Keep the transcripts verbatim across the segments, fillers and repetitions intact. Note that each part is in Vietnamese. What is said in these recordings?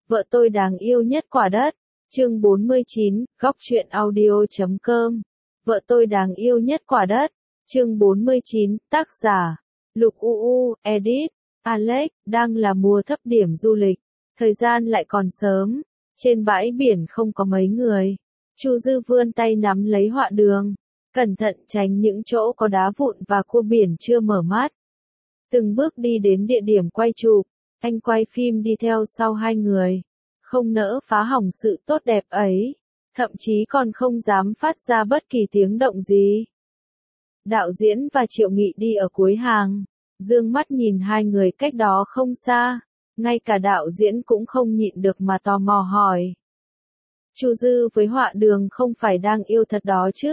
Vợ tôi đáng yêu nhất quả đất. Chương bốn mươi chín, góc truyện audio chấm com. Vợ tôi đáng yêu nhất quả đất. Chương bốn mươi chín, tác giả Lục u u, edit Alex. Đang là mùa thấp điểm du lịch, thời gian lại còn sớm, trên bãi biển không có mấy người. Chu Dư vươn tay nắm lấy họa đường, cẩn thận tránh những chỗ có đá vụn và cua biển chưa mở mắt. Từng bước đi đến địa điểm quay chụp, anh quay phim đi theo sau hai người, không nỡ phá hỏng sự tốt đẹp ấy, thậm chí còn không dám phát ra bất kỳ tiếng động gì. Đạo diễn và Triệu Nghị đi ở cuối hàng, dương mắt nhìn hai người cách đó không xa, ngay cả đạo diễn cũng không nhịn được mà tò mò hỏi. Chu Dư với họa đường không phải đang yêu thật đó chứ?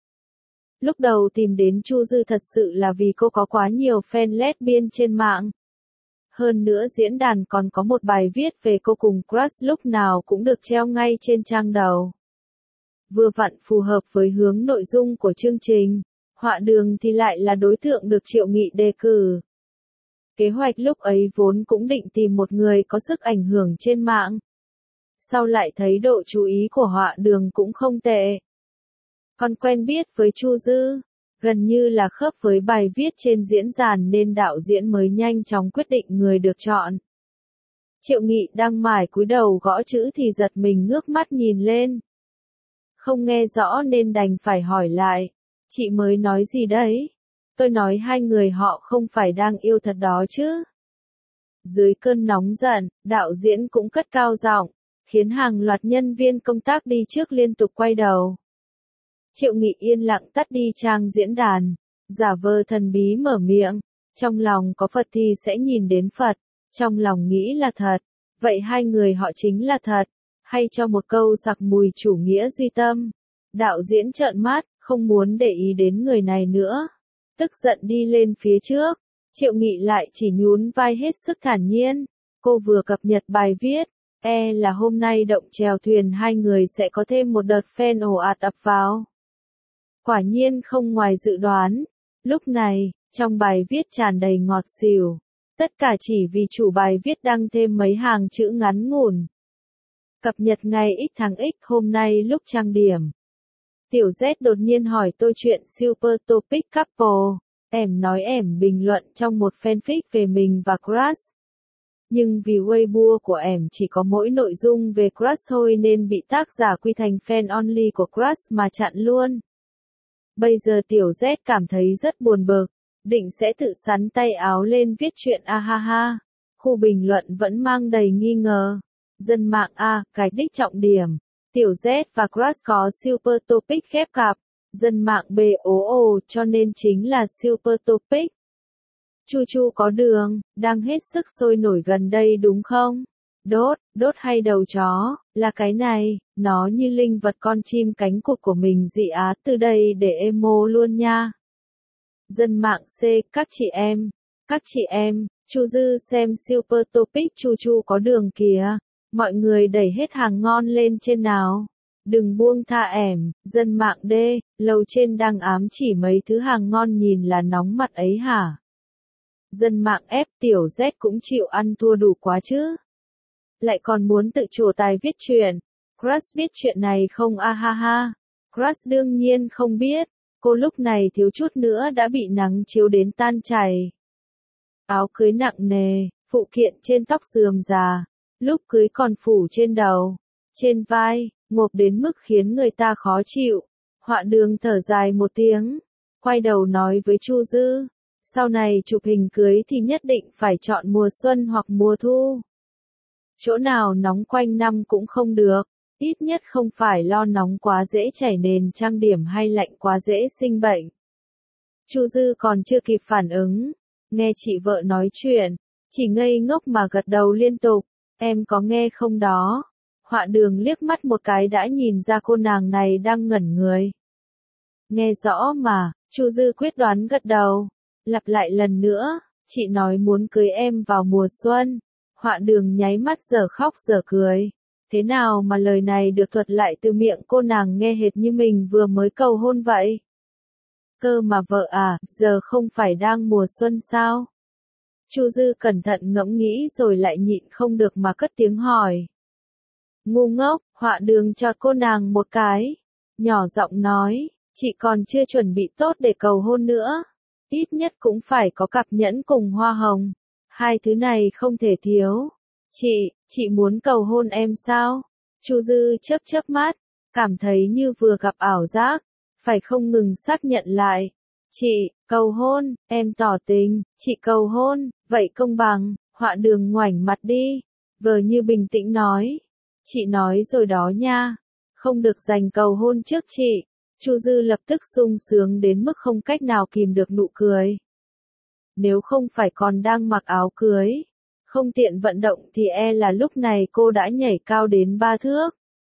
Lúc đầu tìm đến Chu Dư thật sự là vì cô có quá nhiều fan lesbian trên mạng. Hơn nữa diễn đàn còn có một bài viết về cô cùng crush lúc nào cũng được treo ngay trên trang đầu. Vừa vặn phù hợp với hướng nội dung của chương trình, họa đường thì lại là đối tượng được Triệu Nghị đề cử. Kế hoạch lúc ấy vốn cũng định tìm một người có sức ảnh hưởng trên mạng. Sau lại thấy độ chú ý của họa đường cũng không tệ. Còn quen biết với Chu Dư, gần như là khớp với bài viết trên diễn đàn nên đạo diễn mới nhanh chóng quyết định người được chọn. Triệu Nghị đang mải cúi đầu gõ chữ thì giật mình ngước mắt nhìn lên. Không nghe rõ nên đành phải hỏi lại, chị mới nói gì đấy? Tôi nói hai người họ không phải đang yêu thật đó chứ? Dưới cơn nóng giận, đạo diễn cũng cất cao giọng, khiến hàng loạt nhân viên công tác đi trước liên tục quay đầu. Triệu Nghị yên lặng tắt đi trang diễn đàn, giả vờ thần bí mở miệng, trong lòng có Phật thì sẽ nhìn đến Phật, trong lòng nghĩ là thật, vậy hai người họ chính là thật, hay cho một câu sặc mùi chủ nghĩa duy tâm. Đạo diễn trợn mắt, không muốn để ý đến người này nữa, tức giận đi lên phía trước. Triệu Nghị lại chỉ nhún vai hết sức thản nhiên, cô vừa cập nhật bài viết, e là hôm nay động chèo thuyền hai người sẽ có thêm một đợt fan ồ ạt ập vào. Quả nhiên không ngoài dự đoán, lúc này, trong bài viết tràn đầy ngọt xỉu, tất cả chỉ vì chủ bài viết đăng thêm mấy hàng chữ ngắn ngủn. Cập nhật ngày X tháng X hôm nay lúc trang điểm. Tiểu Z đột nhiên hỏi tôi chuyện Super Topic Couple, em nói em bình luận trong một fanfic về mình và crush. Nhưng vì Weibo của em chỉ có mỗi nội dung về crush thôi nên bị tác giả quy thành fan only của crush mà chặn luôn. Bây giờ Tiểu Z cảm thấy rất buồn bực, định sẽ tự xắn tay áo lên viết chuyện a ha ha. Khu bình luận vẫn mang đầy nghi ngờ. Dân mạng A, cái đích trọng điểm. Tiểu Z và crush có Super Topic khép cặp. Dân mạng B ố ồ cho nên chính là Super Topic. Chu Chu có đường, đang hết sức sôi nổi gần đây đúng không? Đốt, đốt hay đầu chó, là cái này, nó như linh vật con chim cánh cụt của mình dị á từ đây để emo luôn nha. Dân mạng C, các chị em, các chị em, Chu Dư xem Super Topic Chu Chu có đường kìa, mọi người đẩy hết hàng ngon lên trên nào. Đừng buông tha ẻm, dân mạng D, lầu trên đang ám chỉ mấy thứ hàng ngon nhìn là nóng mặt ấy hả? Dân mạng F, Tiểu Z cũng chịu ăn thua đủ quá chứ. Lại còn muốn tự trổ tài viết chuyện. Crush biết chuyện này không a ha ha. Crush đương nhiên không biết. Cô lúc này thiếu chút nữa đã bị nắng chiếu đến tan chảy. Áo cưới nặng nề, phụ kiện trên tóc rườm rà. Lúc cưới còn phủ trên đầu, trên vai, ngộp đến mức khiến người ta khó chịu. Họa đường thở dài một tiếng, quay đầu nói với Chu Dư. Sau này chụp hình cưới thì nhất định phải chọn mùa xuân hoặc mùa thu. Chỗ nào nóng quanh năm cũng không được, ít nhất không phải lo nóng quá dễ chảy nền trang điểm hay lạnh quá dễ sinh bệnh. Chu Dư còn chưa kịp phản ứng, nghe chị vợ nói chuyện, chỉ ngây ngốc mà gật đầu liên tục, em có nghe không đó? Họa đường liếc mắt một cái đã nhìn ra cô nàng này đang ngẩn người. Nghe rõ mà, Chu Dư quyết đoán gật đầu, lặp lại lần nữa, chị nói muốn cưới em vào mùa xuân. Họa đường nháy mắt giờ khóc giờ cười. Thế nào mà lời này được thuật lại từ miệng cô nàng nghe hệt như mình vừa mới cầu hôn vậy? Cơ mà vợ à, giờ không phải đang mùa xuân sao? Chu Dư cẩn thận ngẫm nghĩ rồi lại nhịn không được mà cất tiếng hỏi. Ngu ngốc, Họa Đường chọt cô nàng một cái. Nhỏ giọng nói, chị còn chưa chuẩn bị tốt để cầu hôn nữa. Ít nhất cũng phải có cặp nhẫn cùng hoa hồng. Hai thứ này không thể thiếu. Chị, chị muốn cầu hôn em sao? Chu Dư chớp chớp mắt, cảm thấy như vừa gặp ảo giác, phải không ngừng xác nhận lại. Chị, cầu hôn, em tỏ tình, chị cầu hôn, vậy công bằng. Họa Đường ngoảnh mặt đi, vờ như bình tĩnh nói. Chị nói rồi đó nha, không được giành cầu hôn trước chị. Chu Dư lập tức sung sướng đến mức không cách nào kìm được nụ cười. Nếu không phải còn đang mặc áo cưới, không tiện vận động thì e là lúc này cô đã nhảy cao đến ba thước.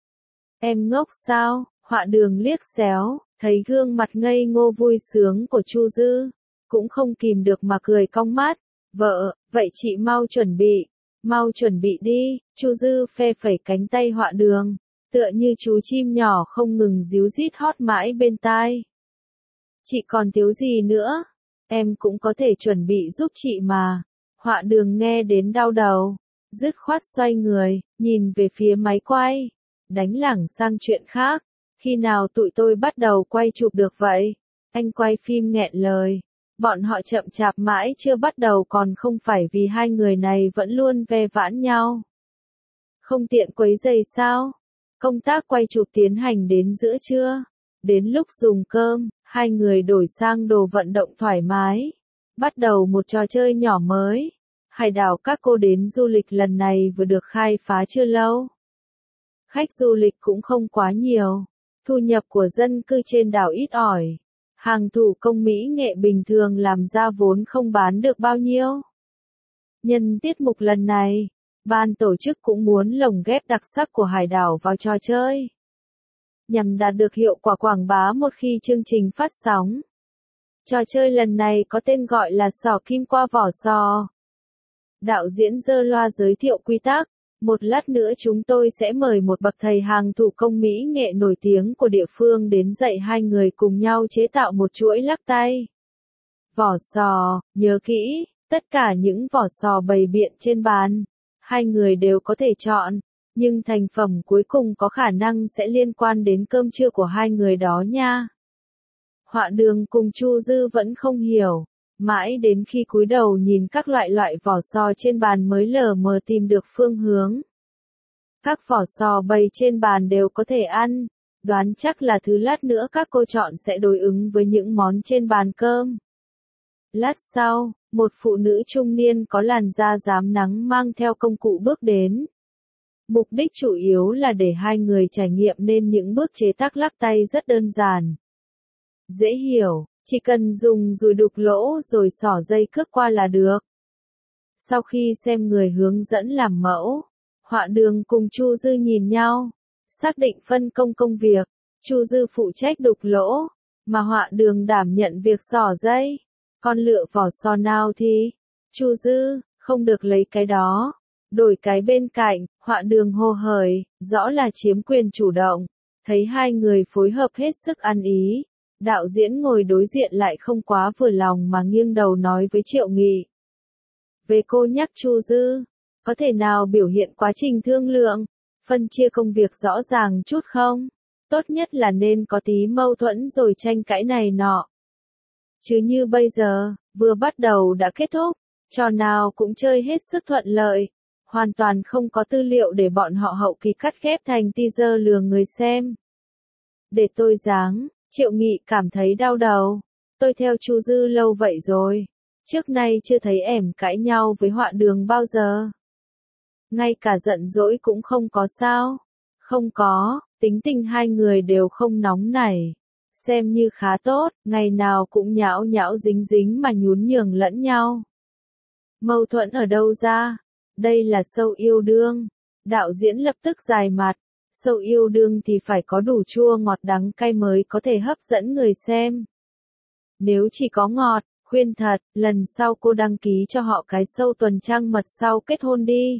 Em ngốc sao? Họa Đường liếc xéo, thấy gương mặt ngây ngô vui sướng của Chu Dư, cũng không kìm được mà cười cong mắt. Vợ, vậy chị mau chuẩn bị, mau chuẩn bị đi. Chu Dư phe phẩy cánh tay Họa Đường, tựa như chú chim nhỏ không ngừng ríu rít hót mãi bên tai. Chị còn thiếu gì nữa? Em cũng có thể chuẩn bị giúp chị mà. Họa Đường nghe đến đau đầu, dứt khoát xoay người, nhìn về phía máy quay, đánh lảng sang chuyện khác. Khi nào tụi tôi bắt đầu quay chụp được vậy? Anh quay phim nghẹn lời. Bọn họ chậm chạp mãi chưa bắt đầu còn không phải vì hai người này vẫn luôn ve vãn nhau. Không tiện quấy rầy sao? Công tác quay chụp tiến hành đến giữa trưa. Đến lúc dùng cơm, hai người đổi sang đồ vận động thoải mái. Bắt đầu một trò chơi nhỏ mới. Hải đảo các cô đến du lịch lần này vừa được khai phá chưa lâu. Khách du lịch cũng không quá nhiều. Thu nhập của dân cư trên đảo ít ỏi. Hàng thủ công mỹ nghệ bình thường làm ra vốn không bán được bao nhiêu. Nhân tiết mục lần này, ban tổ chức cũng muốn lồng ghép đặc sắc của hải đảo vào trò chơi, nhằm đạt được hiệu quả quảng bá một khi chương trình phát sóng. Trò chơi lần này có tên gọi là Sò Kim Qua Vỏ Sò. Đạo diễn giơ loa giới thiệu quy tắc. Một lát nữa chúng tôi sẽ mời một bậc thầy hàng thủ công mỹ nghệ nổi tiếng của địa phương đến dạy hai người cùng nhau chế tạo một chuỗi lắc tay. Vỏ sò, nhớ kỹ, tất cả những vỏ sò bày biện trên bàn, hai người đều có thể chọn, nhưng thành phẩm cuối cùng có khả năng sẽ liên quan đến cơm trưa của hai người đó nha. Họa Đường cùng Chu Dư vẫn không hiểu, mãi đến khi cúi đầu nhìn các loại loại vỏ sò trên bàn mới lờ mờ tìm được phương hướng. Các vỏ sò bày trên bàn đều có thể ăn, đoán chắc là thứ lát nữa các cô chọn sẽ đối ứng với những món trên bàn cơm. Lát sau, một phụ nữ trung niên có làn da rám nắng mang theo công cụ bước đến. Mục đích chủ yếu là để hai người trải nghiệm nên những bước chế tác lắc tay rất đơn giản. Dễ hiểu. Chỉ cần dùng dùi đục lỗ rồi xỏ dây cước qua là được. Sau khi xem người hướng dẫn làm mẫu, Họa Đường cùng Chu Dư nhìn nhau, xác định phân công công việc. Chu Dư phụ trách đục lỗ, mà Họa Đường đảm nhận việc xỏ dây. Con lựa vỏ sò nào thì? Chu Dư, không được lấy cái đó. Đổi cái bên cạnh. Họa Đường hô hởi, rõ là chiếm quyền chủ động. Thấy hai người phối hợp hết sức ăn ý. Đạo diễn ngồi đối diện lại không quá vừa lòng mà nghiêng đầu nói với Triệu Nghị. Về cô nhắc Chu Dư, có thể nào biểu hiện quá trình thương lượng, phân chia công việc rõ ràng chút không? Tốt nhất là nên có tí mâu thuẫn rồi tranh cãi này nọ. Chứ như bây giờ, vừa bắt đầu đã kết thúc, trò nào cũng chơi hết sức thuận lợi, hoàn toàn không có tư liệu để bọn họ hậu kỳ cắt ghép thành teaser lừa người xem. Để tôi giáng. Triệu Nghị cảm thấy đau đầu. Tôi theo Chu Dư lâu vậy rồi. Trước nay chưa thấy ẻm cãi nhau với Họa Đường bao giờ. Ngay cả giận dỗi cũng không có sao. Không có, tính tình hai người đều không nóng nảy. Xem như khá tốt, ngày nào cũng nhão nhão dính dính mà nhún nhường lẫn nhau. Mâu thuẫn ở đâu ra? Đây là show yêu đương. Đạo diễn lập tức dài mặt. Show yêu đương thì phải có đủ chua ngọt đắng cay mới có thể hấp dẫn người xem. Nếu chỉ có ngọt, khuyên thật, lần sau cô đăng ký cho họ cái show tuần trăng mật sau kết hôn đi.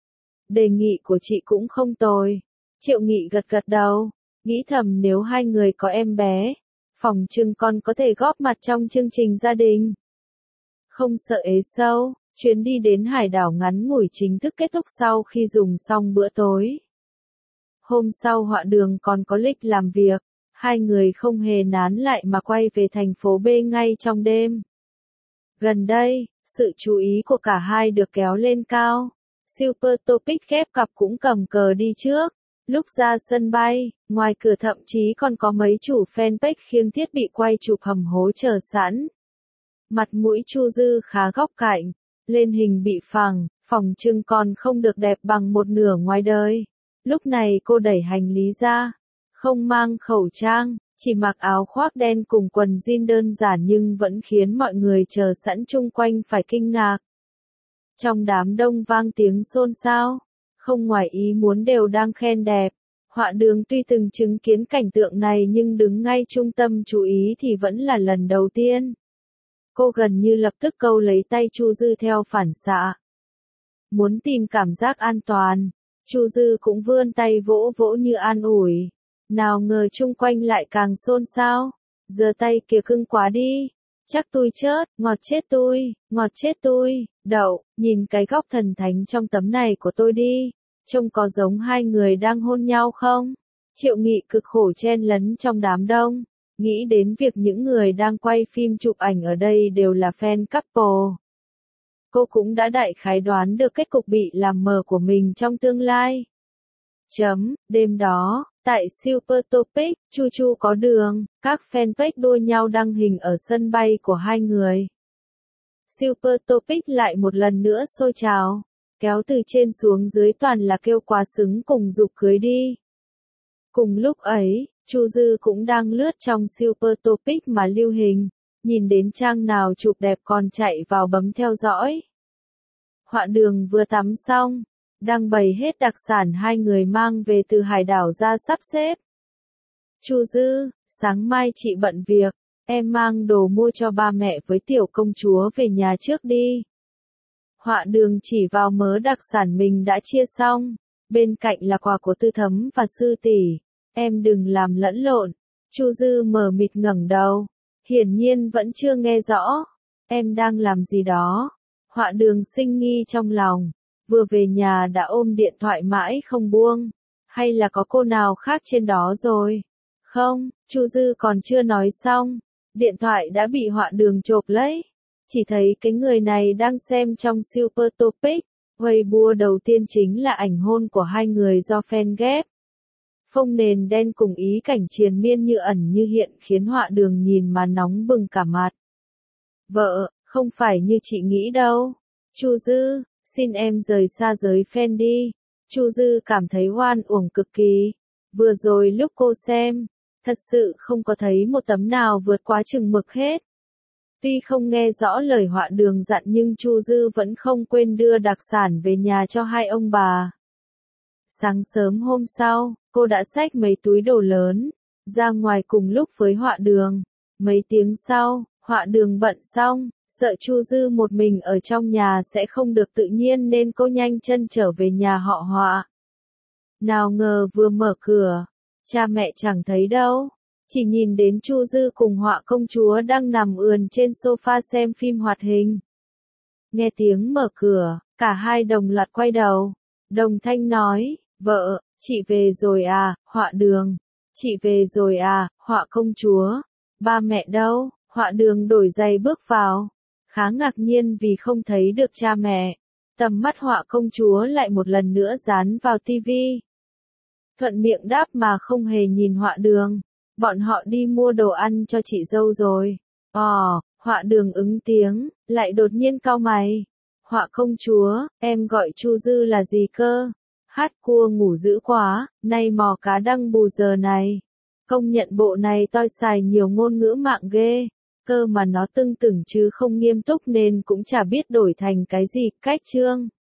Đề nghị của chị cũng không tồi. Triệu Nghị gật gật đầu, nghĩ thầm nếu hai người có em bé, phòng trưng con có thể góp mặt trong chương trình gia đình. Không sợ ế sâu, chuyến đi đến hải đảo ngắn ngủi chính thức kết thúc sau khi dùng xong bữa tối. Hôm sau Họa Đường còn có lịch làm việc, hai người không hề nán lại mà quay về thành phố B ngay trong đêm. Gần đây, sự chú ý của cả hai được kéo lên cao. Super Topic khép cặp cũng cầm cờ đi trước. Lúc ra sân bay, ngoài cửa thậm chí còn có mấy chủ fanpage khiêng thiết bị quay chụp hầm hố chờ sẵn. Mặt mũi Chu Dư khá góc cạnh, lên hình bị phẳng, phòng trưng còn không được đẹp bằng một nửa ngoài đời. Lúc này cô đẩy hành lý ra, không mang khẩu trang, chỉ mặc áo khoác đen cùng quần jean đơn giản nhưng vẫn khiến mọi người chờ sẵn chung quanh phải kinh ngạc. Trong đám đông vang tiếng xôn xao, không ngoài ý muốn đều đang khen đẹp. Họa Đường tuy từng chứng kiến cảnh tượng này nhưng đứng ngay trung tâm chú ý thì vẫn là lần đầu tiên. Cô gần như lập tức câu lấy tay Chu Dư theo phản xạ. Muốn tìm cảm giác an toàn, Chu Dư cũng vươn tay vỗ vỗ như an ủi. Nào ngờ chung quanh lại càng xôn xao. Giơ tay kia cưng quá đi. Chắc tôi chết, ngọt chết tôi, ngọt chết tôi. Đậu, nhìn cái góc thần thánh trong tấm này của tôi đi. Trông có giống hai người đang hôn nhau không? Triệu Nghị cực khổ chen lấn trong đám đông. Nghĩ đến việc những người đang quay phim chụp ảnh ở đây đều là fan couple. Cô cũng đã đại khái đoán được kết cục bị làm mờ của mình trong tương lai. Chấm, đêm đó, tại Super Topic, Chu Chu có đường, các fanpage đua nhau đăng hình ở sân bay của hai người. Super Topic lại một lần nữa sôi trào, kéo từ trên xuống dưới toàn là kêu quá xứng cùng giục cưới đi. Cùng lúc ấy, Chu Dư cũng đang lướt trong Super Topic mà lưu hình, nhìn đến trang nào chụp đẹp còn chạy vào bấm theo dõi. Họa Đường vừa tắm xong, đang bày hết đặc sản hai người mang về từ hải đảo ra sắp xếp. Chu Dư, sáng mai chị bận việc, em mang đồ mua cho ba mẹ với tiểu công chúa về nhà trước đi. Họa Đường chỉ vào mớ đặc sản mình đã chia xong, bên cạnh là quà của Tư Thấm và Sư tỷ. Em đừng làm lẫn lộn. Chu Dư mờ mịt ngẩng đầu, hiển nhiên vẫn chưa nghe rõ. Em đang làm gì đó? Họa Đường sinh nghi trong lòng, vừa về nhà đã ôm điện thoại mãi không buông, hay là có cô nào khác trên đó rồi? Không, Chu Dư còn chưa nói xong, điện thoại đã bị Họa Đường chộp lấy. Chỉ thấy cái người này đang xem trong Super Topic, Weibo đầu tiên chính là ảnh hôn của hai người do fan ghép. Phông nền đen cùng ý cảnh triền miên như ẩn như hiện khiến Họa Đường nhìn mà nóng bừng cả mặt. Vợ, không phải như chị nghĩ đâu. Chu Dư, xin em rời xa giới fan đi. Chu Dư cảm thấy oan uổng cực kỳ. Vừa rồi lúc cô xem, thật sự không có thấy một tấm nào vượt quá chừng mực hết. Tuy không nghe rõ lời Họa Đường dặn nhưng Chu Dư vẫn không quên đưa đặc sản về nhà cho hai ông bà. Sáng sớm hôm sau, cô đã xách mấy túi đồ lớn, ra ngoài cùng lúc với Họa Đường. Mấy tiếng sau, Họa Đường bận xong, sợ Chu Dư một mình ở trong nhà sẽ không được tự nhiên nên cô nhanh chân trở về nhà họ Họa. Nào ngờ vừa mở cửa, cha mẹ chẳng thấy đâu, chỉ nhìn đến Chu Dư cùng Họa công chúa đang nằm ườn trên sofa xem phim hoạt hình. Nghe tiếng mở cửa, cả hai đồng loạt quay đầu. Đồng thanh nói, vợ, chị về rồi à, Họa Đường. Chị về rồi à, Họa công chúa. Ba mẹ đâu? Họa Đường đổi giày bước vào. Khá ngạc nhiên vì không thấy được cha mẹ. Tầm mắt Họa công chúa lại một lần nữa dán vào tivi. Thuận miệng đáp mà không hề nhìn Họa Đường. Bọn họ đi mua đồ ăn cho chị dâu rồi. Ồ, Họa Đường ứng tiếng, lại đột nhiên cau mày. Họa công chúa, em gọi Chu Dư là gì cơ? Hát cua ngủ dữ quá, nay mò cá đăng bù giờ này. Công nhận bộ này toi xài nhiều ngôn ngữ mạng ghê. Cơ mà nó tưng tửng chứ không nghiêm túc nên cũng chả biết đổi thành cái gì, cách chương.